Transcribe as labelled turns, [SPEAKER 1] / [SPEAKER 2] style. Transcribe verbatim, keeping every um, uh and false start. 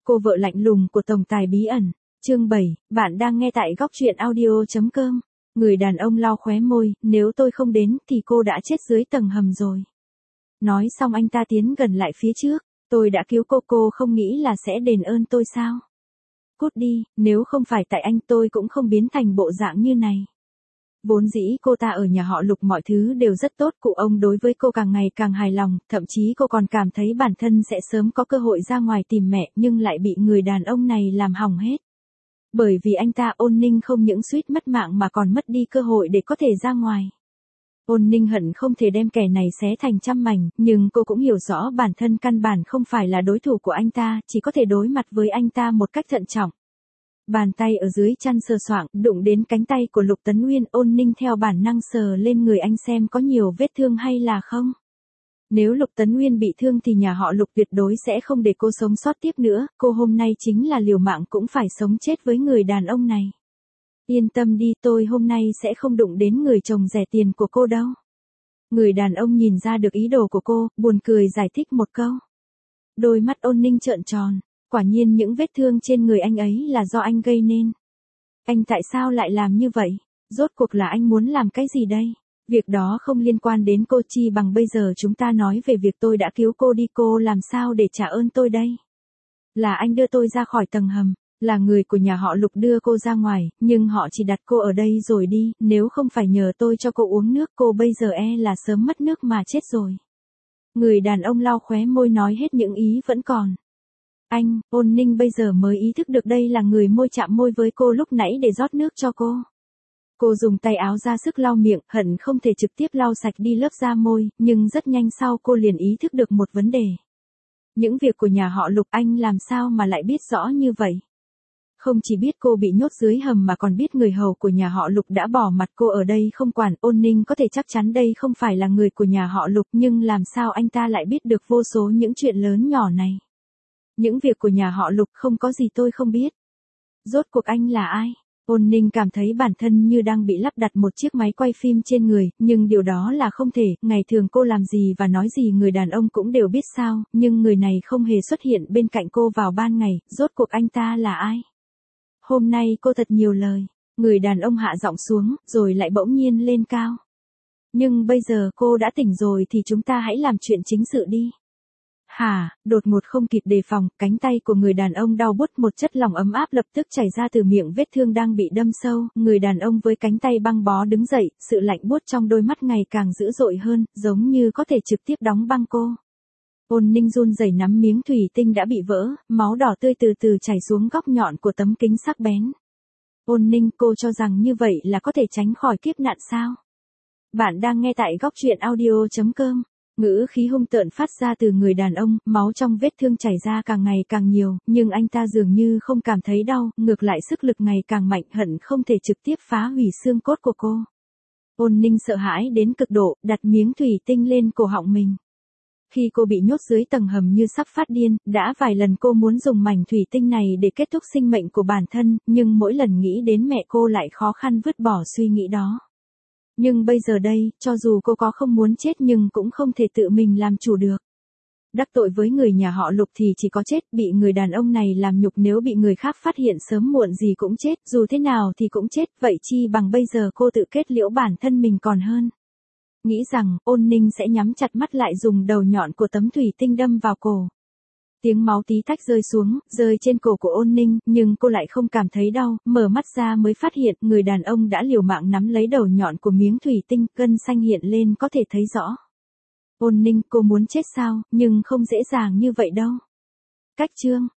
[SPEAKER 1] Cô vợ lạnh lùng của tổng tài bí ẩn. Chương bảy, bạn đang nghe tại góc truyện audio.com. Người đàn ông lau khóe môi, nếu tôi không đến thì cô đã chết dưới tầng hầm rồi. Nói xong anh ta tiến gần lại phía trước. Tôi đã cứu cô, cô không nghĩ là sẽ đền ơn tôi sao? Cút đi, nếu không phải tại anh tôi cũng không biến thành bộ dạng như này. Vốn dĩ cô ta ở nhà họ Lục mọi thứ đều rất tốt, cụ ông đối với cô càng ngày càng hài lòng, thậm chí cô còn cảm thấy bản thân sẽ sớm có cơ hội ra ngoài tìm mẹ, nhưng lại bị người đàn ông này làm hỏng hết. Bởi vì anh ta, Ôn Ninh không những suýt mất mạng mà còn mất đi cơ hội để có thể ra ngoài. Ôn Ninh hận không thể đem kẻ này xé thành trăm mảnh, nhưng cô cũng hiểu rõ bản thân căn bản không phải là đối thủ của anh ta, chỉ có thể đối mặt với anh ta một cách thận trọng. Bàn tay ở dưới chăn sờ soạng, đụng đến cánh tay của Lục Tấn Nguyên, Ôn Ninh theo bản năng sờ lên người anh xem có nhiều vết thương hay là không. Nếu Lục Tấn Nguyên bị thương thì nhà họ Lục tuyệt đối sẽ không để cô sống sót tiếp nữa, cô hôm nay chính là liều mạng cũng phải sống chết với người đàn ông này. Yên tâm đi, tôi hôm nay sẽ không đụng đến người chồng rẻ tiền của cô đâu. Người đàn ông nhìn ra được ý đồ của cô, buồn cười giải thích một câu. Đôi mắt Ôn Ninh trợn tròn. Quả nhiên những vết thương trên người anh ấy là do anh gây nên. Anh tại sao lại làm như vậy? Rốt cuộc là anh muốn làm cái gì đây? Việc đó không liên quan đến cô, chi bằng bây giờ chúng ta nói về việc tôi đã cứu cô đi, cô làm sao để trả ơn tôi đây? Là anh đưa tôi ra khỏi tầng hầm, là người của nhà họ Lục đưa cô ra ngoài, nhưng họ chỉ đặt cô ở đây rồi đi, nếu không phải nhờ tôi cho cô uống nước cô bây giờ e là sớm mất nước mà chết rồi. Người đàn ông lau khóe môi nói hết những ý vẫn còn. Anh, Ôn Ninh bây giờ mới ý thức được đây là người môi chạm môi với cô lúc nãy để rót nước cho cô. Cô dùng tay áo ra sức lau miệng, hận không thể trực tiếp lau sạch đi lớp da môi, nhưng rất nhanh sau cô liền ý thức được một vấn đề. Những việc của nhà họ Lục anh làm sao mà lại biết rõ như vậy? Không chỉ biết cô bị nhốt dưới hầm mà còn biết người hầu của nhà họ Lục đã bỏ mặt cô ở đây không quản. Ôn Ninh có thể chắc chắn đây không phải là người của nhà họ Lục, nhưng làm sao anh ta lại biết được vô số những chuyện lớn nhỏ này? Những việc của nhà họ Lục không có gì tôi không biết. Rốt cuộc anh là ai? Ôn Ninh cảm thấy bản thân như đang bị lắp đặt một chiếc máy quay phim trên người, nhưng điều đó là không thể, ngày thường cô làm gì và nói gì người đàn ông cũng đều biết sao, nhưng người này không hề xuất hiện bên cạnh cô vào ban ngày, rốt cuộc anh ta là ai? Hôm nay cô thật nhiều lời, người đàn ông hạ giọng xuống, rồi lại bỗng nhiên lên cao. Nhưng bây giờ cô đã tỉnh rồi thì chúng ta hãy làm chuyện chính sự đi. Hả, đột ngột không kịp đề phòng, cánh tay của người đàn ông đau buốt, một chất lỏng ấm áp lập tức chảy ra từ miệng vết thương đang bị đâm sâu, người đàn ông với cánh tay băng bó đứng dậy, sự lạnh buốt trong đôi mắt ngày càng dữ dội hơn, giống như có thể trực tiếp đóng băng cô. Ôn Ninh run rẩy nắm miếng thủy tinh đã bị vỡ, máu đỏ tươi từ từ chảy xuống góc nhọn của tấm kính sắc bén. Ôn Ninh, cô cho rằng như vậy là có thể tránh khỏi kiếp nạn sao? Bạn đang nghe tại góc truyện audio.com. Ngữ khí hung tợn phát ra từ người đàn ông, máu trong vết thương chảy ra càng ngày càng nhiều, nhưng anh ta dường như không cảm thấy đau, ngược lại sức lực ngày càng mạnh, hận không thể trực tiếp phá hủy xương cốt của cô. Ôn Ninh sợ hãi đến cực độ, đặt miếng thủy tinh lên cổ họng mình. Khi cô bị nhốt dưới tầng hầm như sắp phát điên, đã vài lần cô muốn dùng mảnh thủy tinh này để kết thúc sinh mệnh của bản thân, nhưng mỗi lần nghĩ đến mẹ cô lại khó khăn vứt bỏ suy nghĩ đó. Nhưng bây giờ đây, cho dù cô có không muốn chết nhưng cũng không thể tự mình làm chủ được. Đắc tội với người nhà họ Lục thì chỉ có chết, bị người đàn ông này làm nhục, nếu bị người khác phát hiện sớm muộn gì cũng chết, dù thế nào thì cũng chết, vậy chi bằng bây giờ cô tự kết liễu bản thân mình còn hơn. Nghĩ rằng, Ôn Ninh sẽ nhắm chặt mắt lại dùng đầu nhọn của tấm thủy tinh đâm vào cổ. Tiếng máu tí tách rơi xuống, rơi trên cổ của Ôn Ninh, nhưng cô lại không cảm thấy đau, mở mắt ra mới phát hiện người đàn ông đã liều mạng nắm lấy đầu nhọn của miếng thủy tinh, gân xanh hiện lên có thể thấy rõ. Ôn Ninh, cô muốn chết sao, nhưng không dễ dàng như vậy đâu. Cách chương.